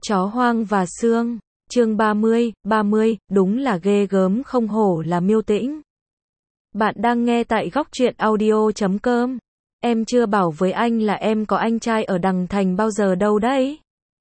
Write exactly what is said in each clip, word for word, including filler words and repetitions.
Chó hoang và xương, chương ba mươi, ba mươi, đúng là ghê gớm không hổ là Miêu Tĩnh. Bạn đang nghe tại góc truyện audio chấm com. Em chưa bảo với anh là em có anh trai ở Đằng Thành bao giờ đâu đấy.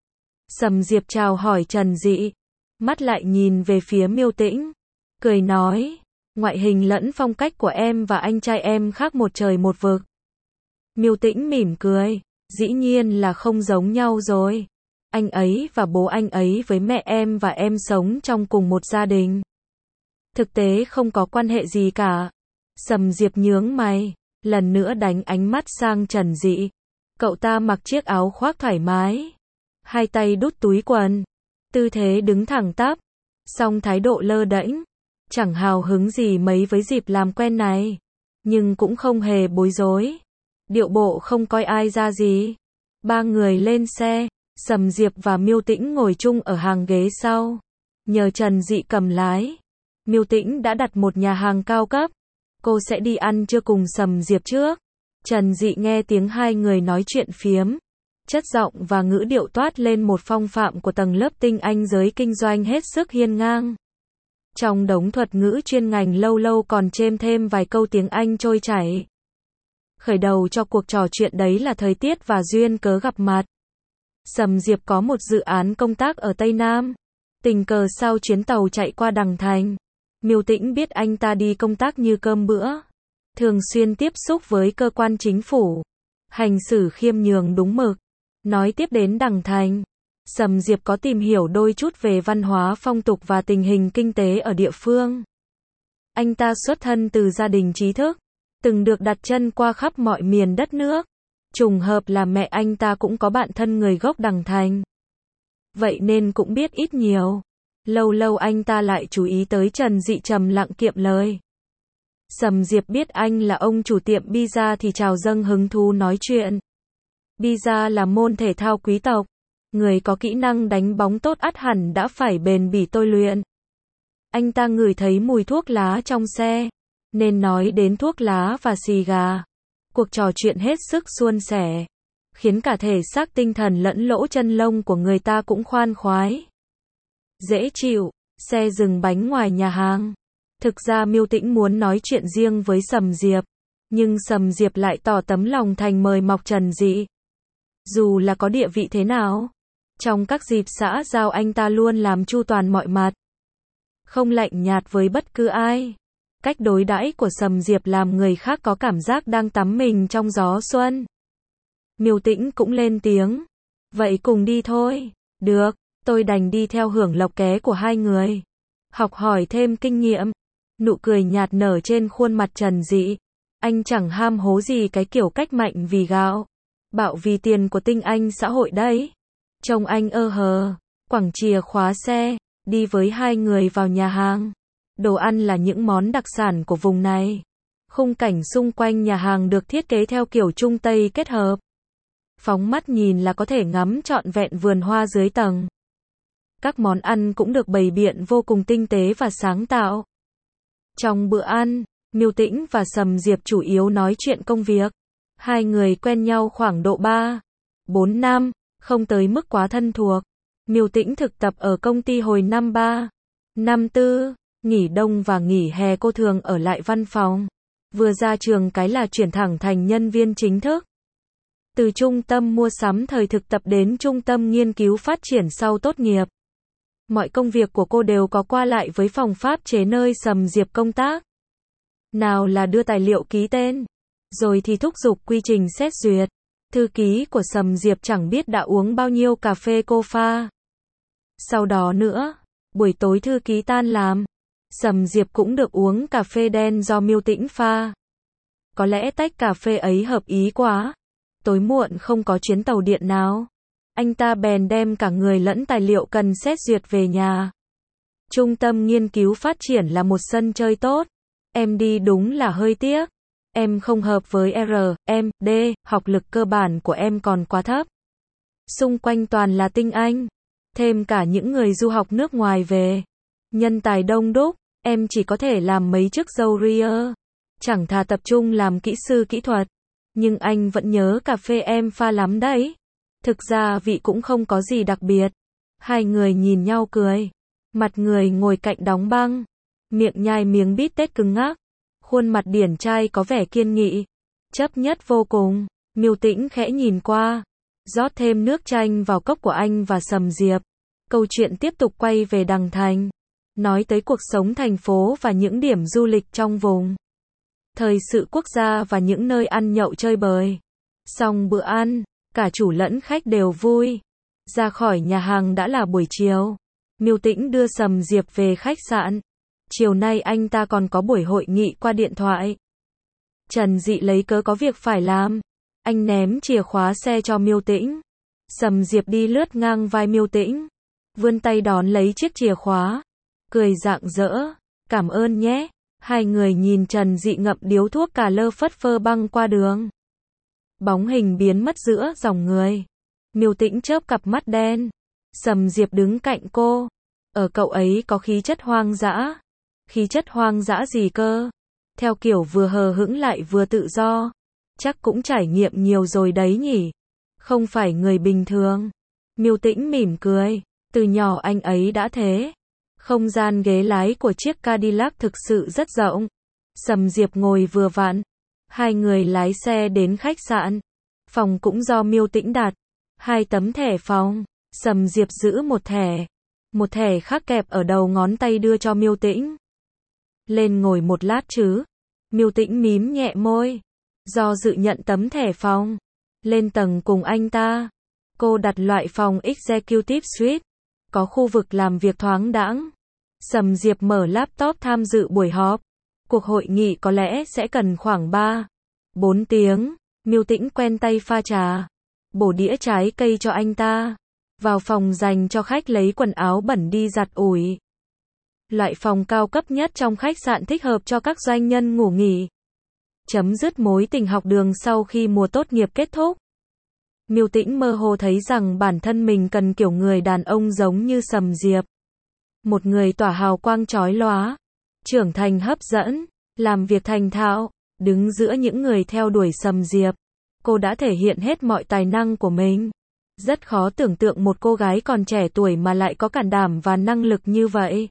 Sầm Diệp chào hỏi Trần Dị, mắt lại nhìn về phía Miêu Tĩnh, cười nói, ngoại hình lẫn phong cách của em và anh trai em khác một trời một vực. Miêu Tĩnh mỉm cười, dĩ nhiên là không giống nhau rồi. Anh ấy và bố anh ấy với mẹ em và em sống trong cùng một gia đình. Thực tế không có quan hệ gì cả. Sầm Diệp nhướng mày, lần nữa đánh ánh mắt sang Trần Dị. Cậu ta mặc chiếc áo khoác thoải mái, hai tay đút túi quần, tư thế đứng thẳng tắp, song thái độ lơ đễnh, chẳng hào hứng gì mấy với dịp làm quen này, nhưng cũng không hề bối rối, điệu bộ không coi ai ra gì. Ba người lên xe, Sầm Diệp và Miêu Tĩnh ngồi chung ở hàng ghế sau, nhờ Trần Dị cầm lái. Miêu Tĩnh đã đặt một nhà hàng cao cấp, cô sẽ đi ăn trưa cùng Sầm Diệp trước. Trần Dị nghe tiếng hai người nói chuyện phiếm, chất giọng và ngữ điệu toát lên một phong phạm của tầng lớp tinh anh giới kinh doanh hết sức hiên ngang. Trong đống thuật ngữ chuyên ngành lâu lâu còn chêm thêm vài câu tiếng Anh trôi chảy. Khởi đầu cho cuộc trò chuyện đấy là thời tiết và duyên cớ gặp mặt. Sầm Diệp có một dự án công tác ở Tây Nam, tình cờ sau chuyến tàu chạy qua Đằng Thành, Miêu Tĩnh biết anh ta đi công tác như cơm bữa, thường xuyên tiếp xúc với cơ quan chính phủ, hành xử khiêm nhường đúng mực. Nói tiếp đến Đằng Thành, Sầm Diệp có tìm hiểu đôi chút về văn hóa phong tục và tình hình kinh tế ở địa phương. Anh ta xuất thân từ gia đình trí thức, từng được đặt chân qua khắp mọi miền đất nước. Trùng hợp là mẹ anh ta cũng có bạn thân người gốc Đằng Thành. Vậy nên cũng biết ít nhiều. Lâu lâu anh ta lại chú ý tới Trần Dị trầm lặng kiệm lời. Sầm Diệp biết anh là ông chủ tiệm pizza thì trào dâng hứng thú nói chuyện. Pizza là môn thể thao quý tộc. Người có kỹ năng đánh bóng tốt ắt hẳn đã phải bền bỉ tôi luyện. Anh ta ngửi thấy mùi thuốc lá trong xe, nên nói đến thuốc lá và xì gà. Cuộc trò chuyện hết sức suôn sẻ, khiến cả thể xác tinh thần lẫn lỗ chân lông của người ta cũng khoan khoái, dễ chịu. Xe dừng bánh ngoài nhà hàng. Thực ra Miêu Tĩnh muốn nói chuyện riêng với Sầm Diệp, nhưng Sầm Diệp lại tỏ tấm lòng thành mời mọc Trần Dị. Dù là có địa vị thế nào, trong các dịp xã giao anh ta luôn làm chu toàn mọi mặt, không lạnh nhạt với bất cứ ai. Cách đối đãi của Sầm Diệp làm người khác có cảm giác đang tắm mình trong gió xuân. Miêu Tĩnh cũng lên tiếng. Vậy cùng đi thôi. Được, tôi đành đi theo hưởng lộc ké của hai người. Học hỏi thêm kinh nghiệm. Nụ cười nhạt nở trên khuôn mặt Trần Dị. Anh chẳng ham hố gì cái kiểu cách mạnh vì gạo, bạo vì tiền của tinh anh xã hội đấy. Trông anh ơ hờ, quẳng chìa khóa xe, đi với hai người vào nhà hàng. Đồ ăn là những món đặc sản của vùng này. Khung cảnh xung quanh nhà hàng được thiết kế theo kiểu Trung Tây kết hợp. Phóng mắt nhìn là có thể ngắm trọn vẹn vườn hoa dưới tầng. Các món ăn cũng được bày biện vô cùng tinh tế và sáng tạo. Trong bữa ăn, Miêu Tĩnh và Sầm Diệp chủ yếu nói chuyện công việc. Hai người quen nhau khoảng độ ba, bốn năm, không tới mức quá thân thuộc. Miêu Tĩnh thực tập ở công ty hồi năm ba, năm tư. Nghỉ đông và nghỉ hè cô thường ở lại văn phòng. Vừa ra trường cái là chuyển thẳng thành nhân viên chính thức. Từ trung tâm mua sắm thời thực tập đến trung tâm nghiên cứu phát triển sau tốt nghiệp, mọi công việc của cô đều có qua lại với phòng pháp chế nơi Sầm Diệp công tác. Nào là đưa tài liệu ký tên, rồi thì thúc giục quy trình xét duyệt. Thư ký của Sầm Diệp chẳng biết đã uống bao nhiêu cà phê cô pha. Sau đó nữa, buổi tối thư ký tan làm, Sầm Diệp cũng được uống cà phê đen do Miêu Tĩnh pha. Có lẽ tách cà phê ấy hợp ý quá. Tối muộn không có chuyến tàu điện nào, anh ta bèn đem cả người lẫn tài liệu cần xét duyệt về nhà. Trung tâm nghiên cứu phát triển là một sân chơi tốt. Em đi đúng là hơi tiếc. Em không hợp với R, M, D, học lực cơ bản của em còn quá thấp. Xung quanh toàn là tinh anh, thêm cả những người du học nước ngoài về. Nhân tài đông đúc, em chỉ có thể làm mấy chức dâu ria. Chẳng thà tập trung làm kỹ sư kỹ thuật. Nhưng anh vẫn nhớ cà phê em pha lắm đấy. Thực ra vị cũng không có gì đặc biệt. Hai người nhìn nhau cười. Mặt người ngồi cạnh đóng băng. Miệng nhai miếng bít tết cứng ngắc. Khuôn mặt điển trai có vẻ kiên nghị. Chấp nhất vô cùng. Miêu Tĩnh khẽ nhìn qua. Rót thêm nước chanh vào cốc của anh và Sầm Diệp. Câu chuyện tiếp tục quay về Đằng Thành. Nói tới cuộc sống thành phố và những điểm du lịch trong vùng. Thời sự quốc gia và những nơi ăn nhậu chơi bời. Xong bữa ăn, cả chủ lẫn khách đều vui. Ra khỏi nhà hàng đã là buổi chiều. Miêu Tĩnh đưa Sầm Diệp về khách sạn. Chiều nay anh ta còn có buổi hội nghị qua điện thoại. Trần Dị lấy cớ có việc phải làm. Anh ném chìa khóa xe cho Miêu Tĩnh. Sầm Diệp đi lướt ngang vai Miêu Tĩnh. Vươn tay đón lấy chiếc chìa khóa. Cười rạng rỡ. Cảm ơn nhé. Hai người nhìn Trần Dị ngậm điếu thuốc cà lơ phất phơ băng qua đường. Bóng hình biến mất giữa dòng người. Miêu Tĩnh chớp cặp mắt đen. Sầm Diệp đứng cạnh cô. Ở cậu ấy có khí chất hoang dã. Khí chất hoang dã gì cơ? Theo kiểu vừa hờ hững lại vừa tự do. Chắc cũng trải nghiệm nhiều rồi đấy nhỉ. Không phải người bình thường. Miêu Tĩnh mỉm cười. Từ nhỏ anh ấy đã thế. Không gian ghế lái của chiếc Cadillac thực sự rất rộng. Sầm Diệp ngồi vừa vặn. Hai người lái xe đến khách sạn. Phòng cũng do Miêu Tĩnh đặt. Hai tấm thẻ phòng. Sầm Diệp giữ một thẻ. Một thẻ khác kẹp ở đầu ngón tay đưa cho Miêu Tĩnh. Lên ngồi một lát chứ. Miêu Tĩnh mím nhẹ môi. Do dự nhận tấm thẻ phòng. Lên tầng cùng anh ta. Cô đặt loại phòng Executive Suite. Có khu vực làm việc thoáng đãng. Sầm Diệp mở laptop tham dự buổi họp. Cuộc hội nghị có lẽ sẽ cần khoảng ba, bốn tiếng. Miêu Tĩnh quen tay pha trà. Bổ đĩa trái cây cho anh ta. Vào phòng dành cho khách lấy quần áo bẩn đi giặt ủi. Loại phòng cao cấp nhất trong khách sạn thích hợp cho các doanh nhân ngủ nghỉ. Chấm dứt mối tình học đường sau khi mùa tốt nghiệp kết thúc. Miêu Tĩnh mơ hồ thấy rằng bản thân mình cần kiểu người đàn ông giống như Sầm Diệp. Một người tỏa hào quang chói lóa, trưởng thành hấp dẫn, làm việc thành thạo, đứng giữa những người theo đuổi Sầm Diệp. Cô đã thể hiện hết mọi tài năng của mình. Rất khó tưởng tượng một cô gái còn trẻ tuổi mà lại có can đảm và năng lực như vậy.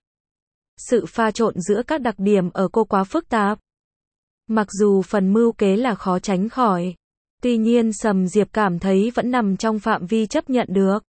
Sự pha trộn giữa các đặc điểm ở cô quá phức tạp. Mặc dù phần mưu kế là khó tránh khỏi. Tuy nhiên Sầm Diệp cảm thấy vẫn nằm trong phạm vi chấp nhận được.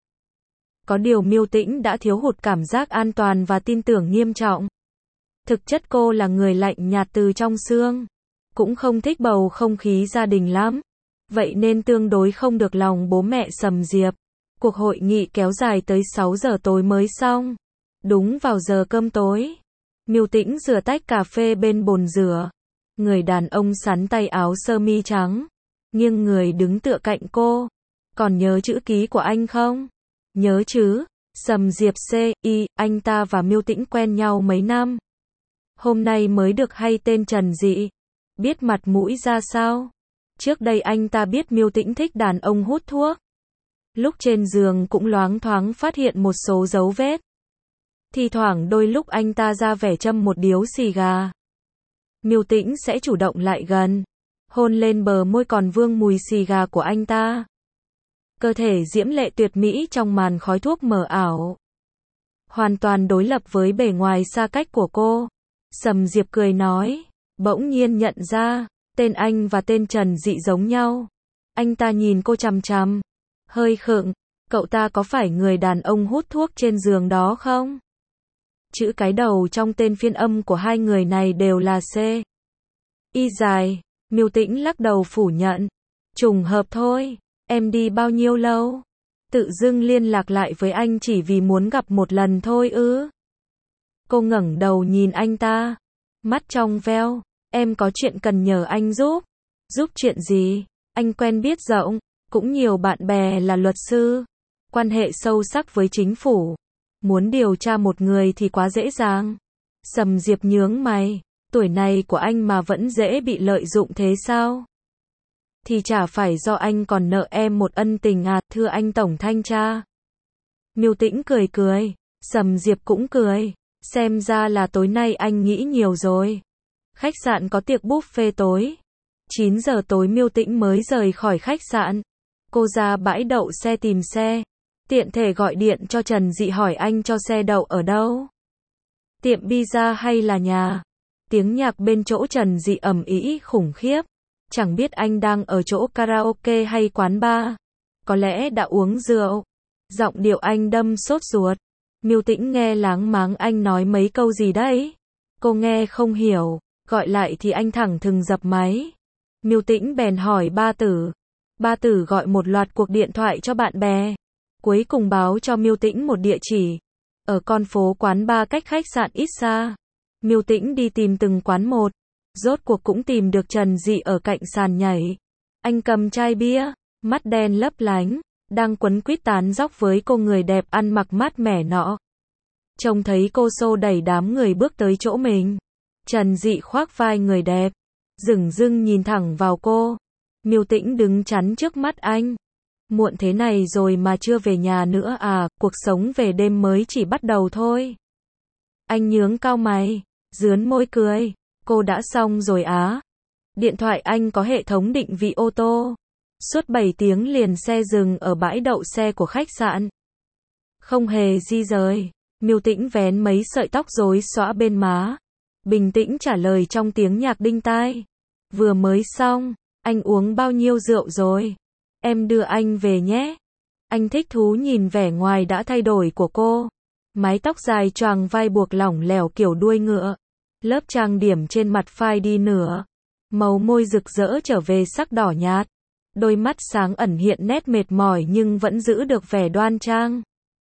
Có điều Miêu Tĩnh đã thiếu hụt cảm giác an toàn và tin tưởng nghiêm trọng. Thực chất cô là người lạnh nhạt từ trong xương. Cũng không thích bầu không khí gia đình lắm. Vậy nên tương đối không được lòng bố mẹ Sầm Diệp. Cuộc hội nghị kéo dài tới sáu giờ tối mới xong. Đúng vào giờ cơm tối. Miêu Tĩnh rửa tách cà phê bên bồn rửa. Người đàn ông sắn tay áo sơ mi trắng. Nghiêng người đứng tựa cạnh cô. Còn nhớ chữ ký của anh không? Nhớ chứ. Sầm Diệp C I, anh ta và Miêu Tĩnh quen nhau mấy năm. Hôm nay mới được hay tên Trần Dị. Biết mặt mũi ra sao? Trước đây anh ta biết Miêu Tĩnh thích đàn ông hút thuốc. Lúc trên giường cũng loáng thoáng phát hiện một số dấu vết. Thì thoảng đôi lúc anh ta ra vẻ châm một điếu xì gà. Miêu Tĩnh sẽ chủ động lại gần. Hôn lên bờ môi còn vương mùi xì gà của anh ta. Cơ thể diễm lệ tuyệt mỹ trong màn khói thuốc mờ ảo. Hoàn toàn đối lập với bề ngoài xa cách của cô. Sầm Diệp cười nói. Bỗng nhiên nhận ra, tên anh và tên Trần Dị giống nhau. Anh ta nhìn cô chằm chằm. Hơi khựng. Cậu ta có phải người đàn ông hút thuốc trên giường đó không? Chữ cái đầu trong tên phiên âm của hai người này đều là C. Y dài. Miêu Tĩnh lắc đầu phủ nhận. Trùng hợp thôi. Em đi bao nhiêu lâu? Tự dưng liên lạc lại với anh chỉ vì muốn gặp một lần thôi ư? Cô ngẩng đầu nhìn anh ta. Mắt trong veo. Em có chuyện cần nhờ anh giúp. Giúp chuyện gì? Anh quen biết rộng. Cũng nhiều bạn bè là luật sư. Quan hệ sâu sắc với chính phủ. Muốn điều tra một người thì quá dễ dàng. Sầm Diệp nhướng mày. Tuổi này của anh mà vẫn dễ bị lợi dụng thế sao? Thì chả phải do anh còn nợ em một ân tình à, thưa anh Tổng Thanh tra. Miêu Tĩnh cười cười. Sầm Diệp cũng cười. Xem ra là tối nay anh nghĩ nhiều rồi. Khách sạn có tiệc buffet tối. chín giờ tối Miêu Tĩnh mới rời khỏi khách sạn. Cô ra bãi đậu xe tìm xe. Tiện thể gọi điện cho Trần Dị hỏi anh cho xe đậu ở đâu. Tiệm pizza hay là nhà? Tiếng nhạc bên chỗ Trần Dị ầm ĩ khủng khiếp. Chẳng biết anh đang ở chỗ karaoke hay quán bar. Có lẽ đã uống rượu. Giọng điệu anh đâm sốt ruột. Miêu Tĩnh nghe láng máng anh nói mấy câu gì đấy. Cô nghe không hiểu. Gọi lại thì anh thẳng thừng dập máy. Miêu Tĩnh bèn hỏi ba Tử. Ba Tử gọi một loạt cuộc điện thoại cho bạn bè. Cuối cùng báo cho Miêu Tĩnh một địa chỉ. Ở con phố quán bar cách khách sạn ít xa. Miêu Tĩnh đi tìm từng quán một. Rốt cuộc cũng tìm được Trần Dị ở cạnh sàn nhảy. Anh cầm chai bia, mắt đen lấp lánh, đang quấn quýt tán dóc với cô người đẹp ăn mặc mát mẻ nọ. Trông thấy cô xô đẩy đám người bước tới chỗ mình. Trần Dị khoác vai người đẹp, dửng dưng nhìn thẳng vào cô. Miêu Tĩnh đứng chắn trước mắt anh. Muộn thế này rồi mà chưa về nhà nữa à, cuộc sống về đêm mới chỉ bắt đầu thôi. Anh nhướng cau mày, dướn môi cười. Cô đã xong rồi á. Điện thoại anh có hệ thống định vị ô tô. Suốt bảy tiếng liền xe dừng ở bãi đậu xe của khách sạn. Không hề di rời. Miêu Tĩnh vén mấy sợi tóc rối xõa bên má. Bình tĩnh trả lời trong tiếng nhạc đinh tai. Vừa mới xong. Anh uống bao nhiêu rượu rồi? Em đưa anh về nhé. Anh thích thú nhìn vẻ ngoài đã thay đổi của cô. Mái tóc dài choàng vai buộc lỏng lẻo kiểu đuôi ngựa. Lớp trang điểm trên mặt phai đi nửa. Màu môi rực rỡ trở về sắc đỏ nhạt. Đôi mắt sáng ẩn hiện nét mệt mỏi nhưng vẫn giữ được vẻ đoan trang.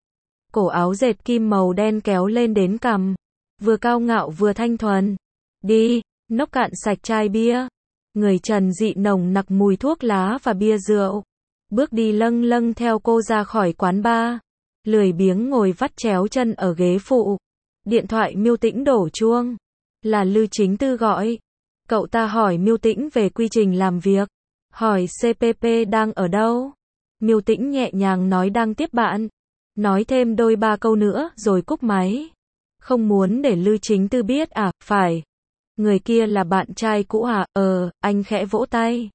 Cổ áo dệt kim màu đen kéo lên đến cằm. Vừa cao ngạo vừa thanh thuần. Đi, nốc cạn sạch chai bia. Người Trần Dị nồng nặc mùi thuốc lá và bia rượu. Bước đi lâng lâng theo cô ra khỏi quán bar. Lười biếng ngồi vắt chéo chân ở ghế phụ. Điện thoại Miêu Tĩnh đổ chuông. Là Lư Chính Tư gọi. Cậu ta hỏi Miêu Tĩnh về quy trình làm việc. Hỏi xê pê pê đang ở đâu. Miêu Tĩnh nhẹ nhàng nói đang tiếp bạn. Nói thêm đôi ba câu nữa rồi cúp máy. Không muốn để Lư Chính Tư biết à, phải. Người kia là bạn trai cũ à, ờ, anh khẽ vỗ tay.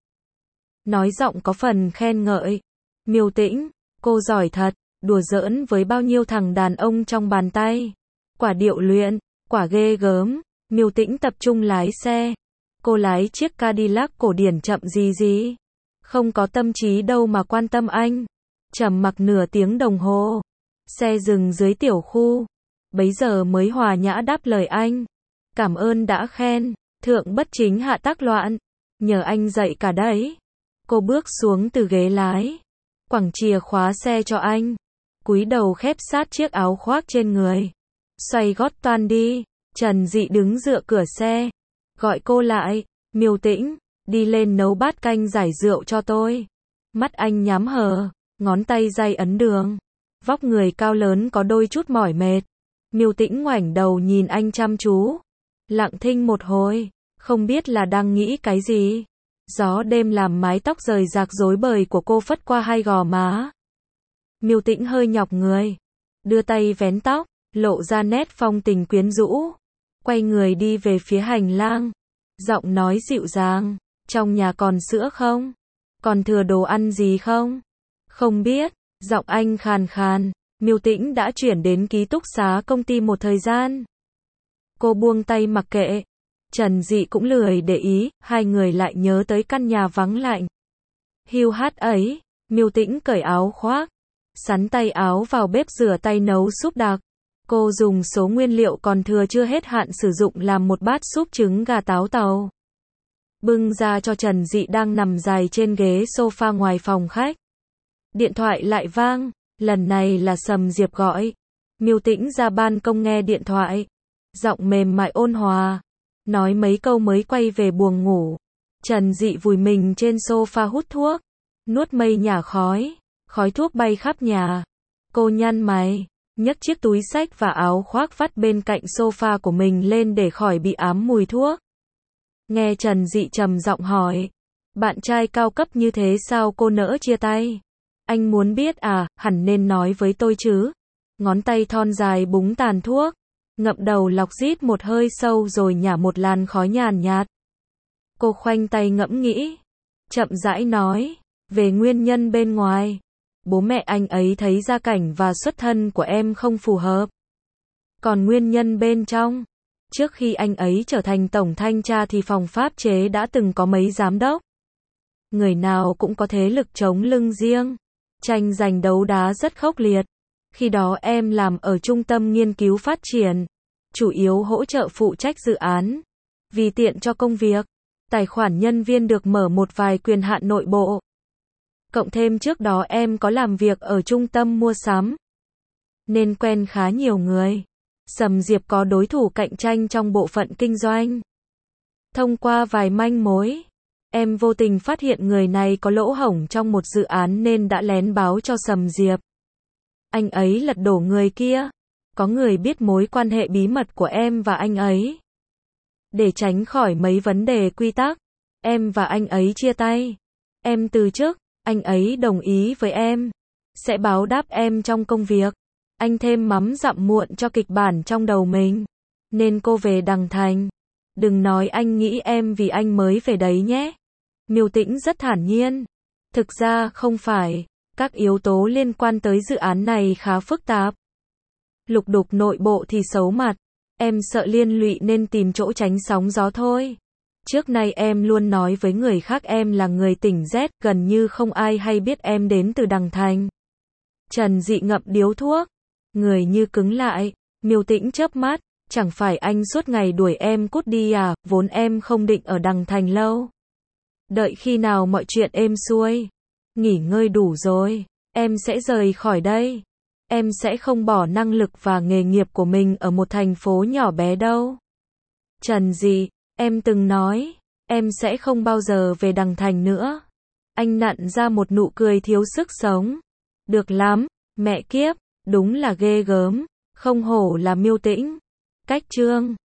Nói giọng có phần khen ngợi. Miêu Tĩnh, cô giỏi thật, đùa giỡn với bao nhiêu thằng đàn ông trong bàn tay. Quả điệu luyện, quả ghê gớm. Miêu Tĩnh tập trung lái xe. Cô lái chiếc Cadillac cổ điển chậm gì gì. Không có tâm trí đâu mà quan tâm anh. Trầm mặc nửa tiếng đồng hồ. Xe dừng dưới tiểu khu. Bấy giờ mới hòa nhã đáp lời anh. Cảm ơn đã khen. Thượng bất chính hạ tác loạn. Nhờ anh dạy cả đấy. Cô bước xuống từ ghế lái. Quẳng chìa khóa xe cho anh. Cúi đầu khép sát chiếc áo khoác trên người. Xoay gót toan đi. Trần Dị đứng dựa cửa xe. Gọi cô lại. Miêu Tĩnh, đi lên nấu bát canh giải rượu cho tôi. Mắt anh nhắm hờ. Ngón tay day ấn đường. Vóc người cao lớn có đôi chút mỏi mệt. Miêu Tĩnh ngoảnh đầu nhìn anh chăm chú. Lặng thinh một hồi. Không biết là đang nghĩ cái gì. Gió đêm làm mái tóc rời rạc rối bời của cô phất qua hai gò má. Miêu Tĩnh hơi nhọc người. Đưa tay vén tóc. Lộ ra nét phong tình quyến rũ. Quay người đi về phía hành lang. Giọng nói dịu dàng. Trong nhà còn sữa không? Còn thừa đồ ăn gì không? Không biết. Giọng anh khàn khàn. Miêu Tĩnh đã chuyển đến ký túc xá công ty một thời gian. Cô buông tay mặc kệ. Trần Dị cũng lười để ý. Hai người lại nhớ tới căn nhà vắng lạnh. Hiu hắt ấy. Miêu Tĩnh cởi áo khoác. Sắn tay áo vào bếp rửa tay nấu súp đặc. Cô dùng số nguyên liệu còn thừa chưa hết hạn sử dụng làm một bát súp trứng gà táo tàu. Bưng ra cho Trần Dị đang nằm dài trên ghế sofa ngoài phòng khách. Điện thoại lại vang, lần này là Sầm Diệp gọi. Miêu Tĩnh ra ban công nghe điện thoại. Giọng mềm mại ôn hòa. Nói mấy câu mới quay về buồng ngủ. Trần Dị vùi mình trên sofa hút thuốc. Nuốt mây nhả khói. Khói thuốc bay khắp nhà. Cô nhăn mày. Nhấc chiếc túi xách và áo khoác vắt bên cạnh sofa của mình lên để khỏi bị ám mùi thuốc. Nghe Trần Dị trầm giọng hỏi. Bạn trai cao cấp như thế sao cô nỡ chia tay? Anh muốn biết à, hẳn nên nói với tôi chứ. Ngón tay thon dài búng tàn thuốc. Ngậm đầu lọc rít một hơi sâu rồi nhả một làn khói nhàn nhạt. Cô khoanh tay ngẫm nghĩ. Chậm rãi nói. Về nguyên nhân bên ngoài. bố mẹ anh ấy thấy gia cảnh và xuất thân của em không phù hợp. Còn nguyên nhân bên trong, trước khi anh ấy trở thành tổng thanh tra thì phòng pháp chế đã từng có mấy giám đốc. Người nào cũng có thế lực chống lưng riêng. Tranh giành đấu đá rất khốc liệt. Khi đó em làm ở trung tâm nghiên cứu phát triển, chủ yếu hỗ trợ phụ trách dự án. Vì tiện cho công việc, tài khoản nhân viên được mở một vài quyền hạn nội bộ. Cộng thêm trước đó em có làm việc ở trung tâm mua sắm, nên quen khá nhiều người. Sầm Diệp có đối thủ cạnh tranh trong bộ phận kinh doanh. Thông qua vài manh mối, em vô tình phát hiện người này có lỗ hổng trong một dự án nên đã lén báo cho Sầm Diệp. Anh ấy lật đổ người kia. Có người biết mối quan hệ bí mật của em và anh ấy. Để tránh khỏi mấy vấn đề quy tắc, em và anh ấy chia tay. Em từ chức, anh ấy đồng ý với em. Sẽ báo đáp em trong công việc. Anh thêm mắm dặm muộn cho kịch bản trong đầu mình. Nên cô về Đằng Thành. Đừng nói anh nghĩ em vì anh mới về đấy nhé. Miêu Tĩnh rất thản nhiên. Thực ra không phải. Các yếu tố liên quan tới dự án này khá phức tạp. Lục đục nội bộ thì xấu mặt. Em sợ liên lụy nên tìm chỗ tránh sóng gió thôi. Trước nay em luôn nói với người khác em là người tỉnh Z, gần như không ai hay biết em đến từ Đằng Thành. Trần Dị ngậm điếu thuốc. Người như cứng lại. Miêu Tĩnh chớp mắt. Chẳng phải anh suốt ngày đuổi em cút đi à, vốn em không định ở Đằng Thành lâu. Đợi khi nào mọi chuyện êm xuôi, nghỉ ngơi đủ rồi, em sẽ rời khỏi đây. Em sẽ không bỏ năng lực và nghề nghiệp của mình ở một thành phố nhỏ bé đâu. Trần Dị, em từng nói, em sẽ không bao giờ về Đằng Thành nữa. Anh nặn ra một nụ cười thiếu sức sống. Được lắm, mẹ kiếp, đúng là ghê gớm, không hổ là Miêu Tĩnh. Cách chương